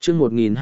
chương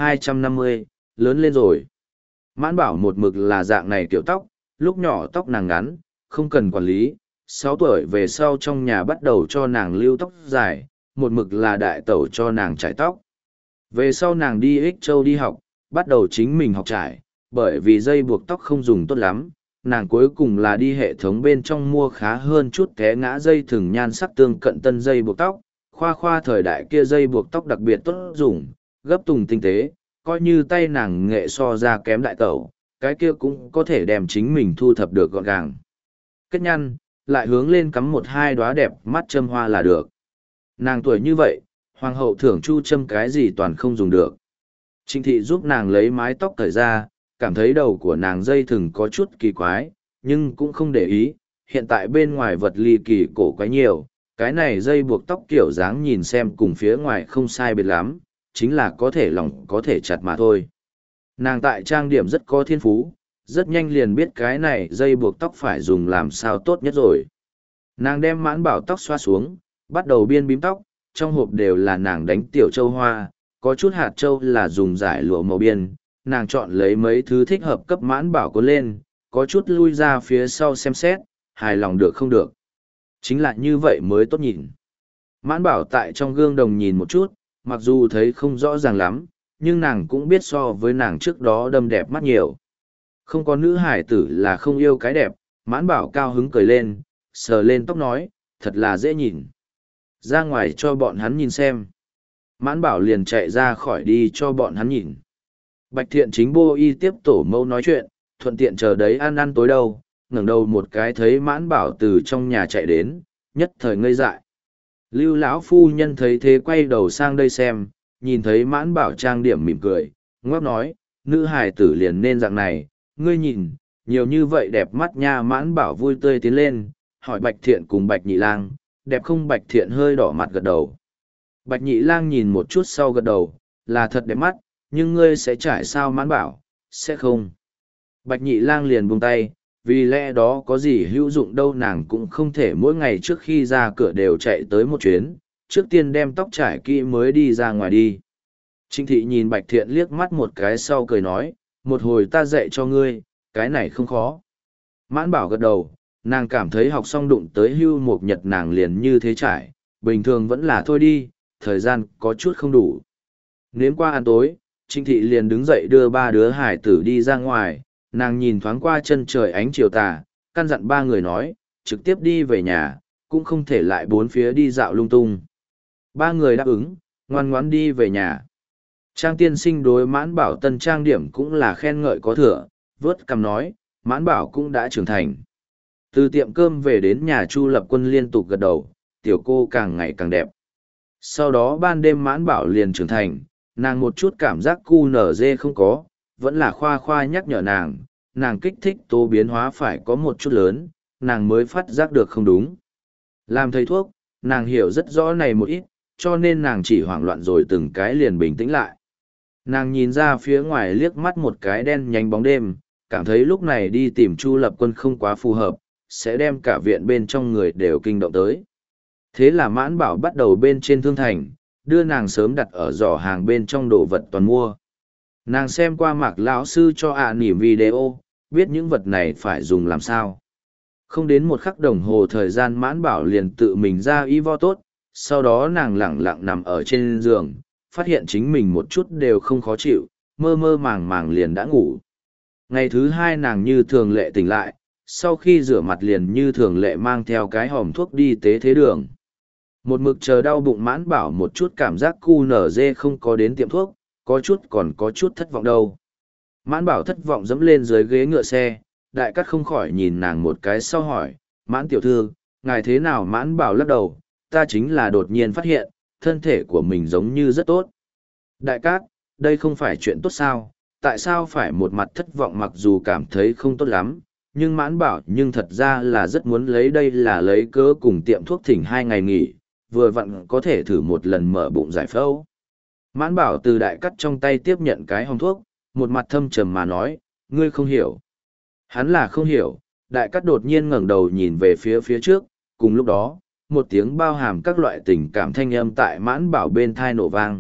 1250, lớn lên rồi. Mãn bảo một mực là dạng này kiểu tóc, lúc nhỏ tóc nàng ngắn, không cần quản lý, 6 tuổi về sau trong nhà bắt đầu cho nàng lưu tóc dài, một mực là đại tẩu cho nàng trải tóc. Về sau nàng đi Ích Châu đi học, bắt đầu chính mình học trải, bởi vì dây buộc tóc không dùng tốt lắm, nàng cuối cùng là đi hệ thống bên trong mua khá hơn chút té ngã dây thừng nhan sắc tương cận tân dây buộc tóc, khoa thời đại kia dây buộc tóc đặc biệt tốt dùng, gấp tùng tinh tế, coi như tay nàng nghệ so ra kém đại tẩu, cái kia cũng có thể đem chính mình thu thập được gọn gàng. Kết nhăn, lại hướng lên cắm một hai đóa đẹp mắt châm hoa là được. Nàng tuổi như vậy, hoàng hậu thưởng chu châm cái gì toàn không dùng được. Trịnh thị giúp nàng lấy mái tóc cởi ra, cảm thấy đầu của nàng dây thừng có chút kỳ quái, nhưng cũng không để ý, hiện tại bên ngoài vật ly kỳ cổ quái nhiều, cái này dây buộc tóc kiểu dáng nhìn xem cùng phía ngoài không sai biệt lắm, chính là có thể lỏng có thể chặt mà thôi. Nàng tại trang điểm rất có thiên phú, rất nhanh liền biết cái này dây buộc tóc phải dùng làm sao tốt nhất rồi. Nàng đem mãn bảo tóc xoa xuống, bắt đầu biên bím tóc, trong hộp đều là nàng đánh tiểu châu hoa, có chút hạt châu là dùng giải lụa màu biên, nàng chọn lấy mấy thứ thích hợp cấp mãn bảo cuốn lên, có chút lui ra phía sau xem xét, hài lòng được không được. Chính là như vậy mới tốt nhìn. Mãn bảo tại trong gương đồng nhìn một chút, mặc dù thấy không rõ ràng lắm, nhưng nàng cũng biết so với nàng trước đó đâm đẹp mắt nhiều. Không có nữ hải tử là không yêu cái đẹp, mãn bảo cao hứng cười lên, sờ lên tóc nói, thật là dễ nhìn. Ra ngoài cho bọn hắn nhìn xem. Mãn bảo liền chạy ra khỏi đi cho bọn hắn nhìn. Bạch thiện chính bô y tiếp tổ mâu nói chuyện, thuận tiện chờ đấy ăn tối đâu, ngẩng đầu một cái thấy mãn bảo từ trong nhà chạy đến, nhất thời ngây dại. Lưu lão phu nhân thấy thế quay đầu sang đây xem, nhìn thấy mãn bảo trang điểm mỉm cười, ngóc nói, nữ hài tử liền nên dạng này, ngươi nhìn, nhiều như vậy đẹp mắt nha. Mãn bảo vui tươi tiến lên, hỏi Bạch thiện cùng Bạch nhị lang, đẹp không? Bạch thiện hơi đỏ mặt gật đầu. Bạch nhị lang nhìn một chút sau gật đầu, là thật đẹp mắt, nhưng ngươi sẽ trải sao? Mãn bảo, sẽ không. Bạch nhị lang liền buông tay, vì lẽ đó có gì hữu dụng đâu, nàng cũng không thể mỗi ngày trước khi ra cửa đều chạy tới một chuyến, trước tiên đem tóc trải kỹ mới đi ra ngoài đi. Trịnh thị nhìn Bạch thiện liếc mắt một cái sau cười nói, một hồi ta dạy cho ngươi, cái này không khó. Mãn bảo gật đầu, nàng cảm thấy học xong đụng tới hưu một nhật nàng liền như thế trải, bình thường vẫn là thôi đi, thời gian có chút không đủ. Nếm qua ăn tối, Trịnh thị liền đứng dậy đưa ba đứa hải tử đi ra ngoài, nàng nhìn thoáng qua chân trời ánh chiều tà, căn dặn ba người nói, trực tiếp đi về nhà, cũng không thể lại bốn phía đi dạo lung tung. Ba người đáp ứng, ngoan ngoãn đi về nhà. Trang tiên sinh đối mãn bảo tân trang điểm cũng là khen ngợi có thừa, vớt cằm nói, mãn bảo cũng đã trưởng thành. Từ tiệm cơm về đến nhà Chu Lập Quân liên tục gật đầu, tiểu cô càng ngày càng đẹp. Sau đó ban đêm mãn bảo liền trưởng thành, nàng một chút cảm giác cu nở dê không có, vẫn là khoa khoa nhắc nhở nàng kích thích tố biến hóa phải có một chút lớn, nàng mới phát giác được không đúng. Làm thầy thuốc, nàng hiểu rất rõ này một ít, cho nên nàng chỉ hoảng loạn rồi từng cái liền bình tĩnh lại. Nàng nhìn ra phía ngoài liếc mắt một cái đen nhánh bóng đêm, cảm thấy lúc này đi tìm Chu Lập Quân không quá phù hợp, sẽ đem cả viện bên trong người đều kinh động tới. Thế là mãn bảo bắt đầu bên trên thương thành, đưa nàng sớm đặt ở giỏ hàng bên trong đồ vật toàn mua. Nàng xem qua Mạc lão sư cho nỉm video, biết những vật này phải dùng làm sao. Không đến một khắc đồng hồ thời gian mãn bảo liền tự mình ra y vo tốt, sau đó nàng lẳng lặng nằm ở trên giường, phát hiện chính mình một chút đều không khó chịu, mơ mơ màng màng liền đã ngủ. Ngày thứ hai nàng như thường lệ tỉnh lại, sau khi rửa mặt liền như thường lệ mang theo cái hòm thuốc đi tế thế đường. Một mực chờ đau bụng mãn bảo một chút cảm giác cu nở dê không có đến tiệm thuốc, có chút còn có chút thất vọng đâu. Mãn bảo thất vọng dẫm lên dưới ghế ngựa xe, đại cắt không khỏi nhìn nàng một cái sau hỏi, mãn tiểu thư, ngài thế nào? Mãn bảo lắc đầu, ta chính là đột nhiên phát hiện, thân thể của mình giống như rất tốt. Đại cát, đây không phải chuyện tốt sao, tại sao phải một mặt thất vọng? Mặc dù cảm thấy không tốt lắm, nhưng mãn bảo nhưng thật ra là rất muốn lấy đây là lấy cớ cùng tiệm thuốc thỉnh 2 ngày nghỉ, vừa vặn có thể thử một lần mở bụng giải phẫu. Mãn bảo từ đại cắt trong tay tiếp nhận cái hòm thuốc, một mặt thâm trầm mà nói, ngươi không hiểu. Hắn là không hiểu, đại cắt đột nhiên ngẩng đầu nhìn về phía trước, cùng lúc đó, một tiếng bao hàm các loại tình cảm thanh âm tại mãn bảo bên thai nổ vang,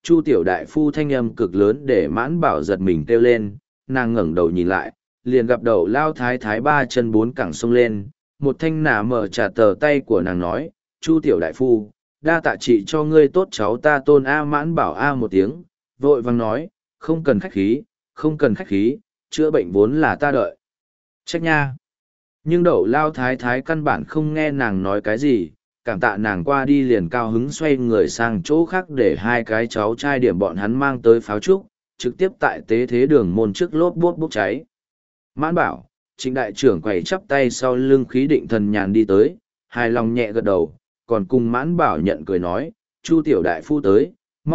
Chu tiểu đại phu thanh âm cực lớn để Mãn Bảo giật mình kêu lên, nàng ngẩng đầu nhìn lại, liền gặp Đậu lao thái thái ba chân bốn cẳng xông lên, một thanh nả mở trả tờ tay của nàng nói, Chu tiểu đại phu, đa tạ trị cho ngươi tốt cháu ta tôn A. Mãn Bảo A một tiếng, vội vàng nói, không cần khách khí, không cần khách khí, chữa bệnh vốn là ta đợi. Trách nha. Nhưng Đậu lao thái thái căn bản không nghe nàng nói cái gì, cảm tạ nàng qua đi liền cao hứng xoay người sang chỗ khác để hai cái cháu trai điểm bọn hắn mang tới pháo trúc, trực tiếp tại tế thế đường môn trước lốp bốt bốc cháy. Mãn Bảo, Trịnh đại trưởng quầy chắp tay sau lưng khí định thần nhàn đi tới, hài lòng nhẹ gật đầu, còn cùng Mãn Bảo nhận cười nói, Chu tiểu đại phu tới,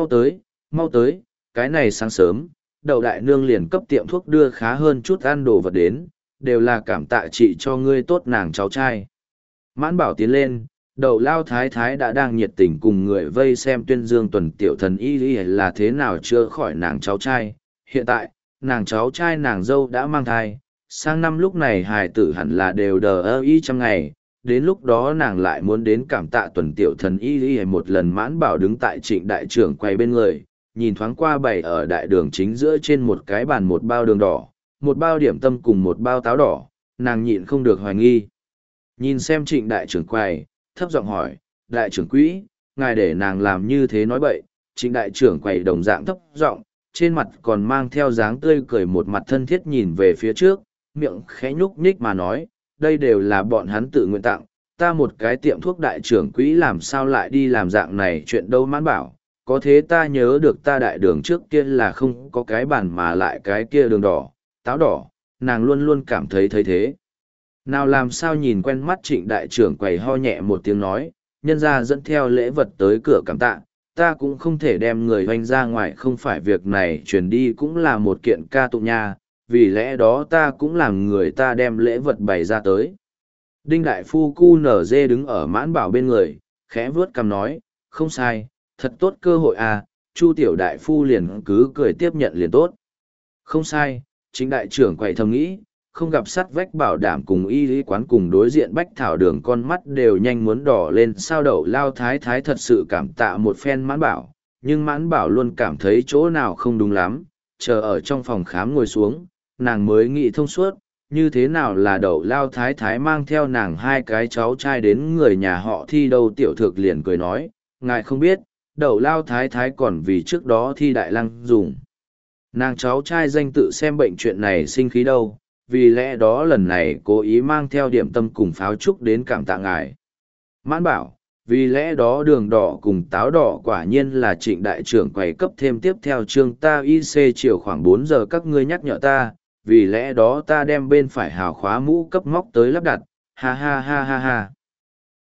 mau tới, cái này sáng sớm, Đậu đại nương liền cấp tiệm thuốc đưa khá hơn chút ăn đồ vật đến, đều là cảm tạ chị cho ngươi tốt nàng cháu trai. Mãn Bảo tiến lên, Đậu lao thái thái đã đang nhiệt tình cùng người vây xem tuyên dương tuần tiểu thần y là thế nào chữa khỏi nàng cháu trai. Hiện tại, nàng cháu trai nàng dâu đã mang thai, sang năm lúc này hài tử hẳn là đều đờ ơ y trăm ngày, đến lúc đó nàng lại muốn đến cảm tạ tuần tiểu thần y một lần. Mãn Bảo đứng tại Trịnh đại trưởng quay bên người, nhìn thoáng qua bày ở đại đường chính giữa trên một cái bàn một bao đường đỏ, một bao điểm tâm cùng một bao táo đỏ, nàng nhịn không được hoài nghi. Nhìn xem Trịnh đại trưởng quầy, thấp giọng hỏi, đại trưởng quỹ, ngài để nàng làm như thế nói bậy. Trịnh đại trưởng quầy đồng dạng thấp giọng, trên mặt còn mang theo dáng tươi cười, một mặt thân thiết nhìn về phía trước, miệng khẽ nhúc nhích mà nói, đây đều là bọn hắn tự nguyện tặng, ta một cái tiệm thuốc đại trưởng quỹ làm sao lại đi làm dạng này chuyện đâu. Mãn Bảo, có thế ta nhớ được ta đại đường trước kia là không có cái bàn mà lại cái kia đường đỏ, táo đỏ, nàng luôn luôn cảm thấy thế. Nào làm sao nhìn quen mắt. Trịnh đại trưởng quầy ho nhẹ một tiếng nói, nhân ra dẫn theo lễ vật tới cửa cảm tạ, ta cũng không thể đem người hoành ra ngoài, không phải việc này truyền đi cũng là một kiện ca tụng nha, vì lẽ đó ta cũng làm người ta đem lễ vật bày ra tới. Đinh đại phu cu nở dê đứng ở Mãn Bảo bên người, khẽ vướt cằm nói, không sai, thật tốt cơ hội à, Chu tiểu đại phu liền cứ cười tiếp nhận liền tốt. Không sai, chính đại trưởng quầy thầm nghĩ, không gặp sắt vách bảo đảm cùng y lý quán cùng đối diện bách thảo đường, con mắt đều nhanh muốn đỏ lên. Sao Đậu lao thái thái thật sự cảm tạ một phen Mãn Bảo, nhưng Mãn Bảo luôn cảm thấy chỗ nào không đúng lắm, chờ ở trong phòng khám ngồi xuống, nàng mới nghĩ thông suốt, như thế nào là Đậu lao thái thái mang theo nàng hai cái cháu trai đến người nhà họ Thi đâu. Tiểu Thực liền cười nói, ngài không biết, Đậu lao thái thái còn vì trước đó Thi đại lăng dùng nàng cháu trai danh tự xem bệnh chuyện này sinh khí đâu, vì lẽ đó lần này cố ý mang theo điểm tâm cùng pháo trúc đến cảm tạ ngài. Mãn Bảo, vì lẽ đó đường đỏ cùng táo đỏ quả nhiên là Trịnh đại trưởng quầy cấp thêm. tiếp theo chương ta IC chiều khoảng 4 giờ các ngươi nhắc nhở ta, vì lẽ đó ta đem bên phải hào khóa mũ cấp móc tới lắp đặt, ha ha ha ha ha.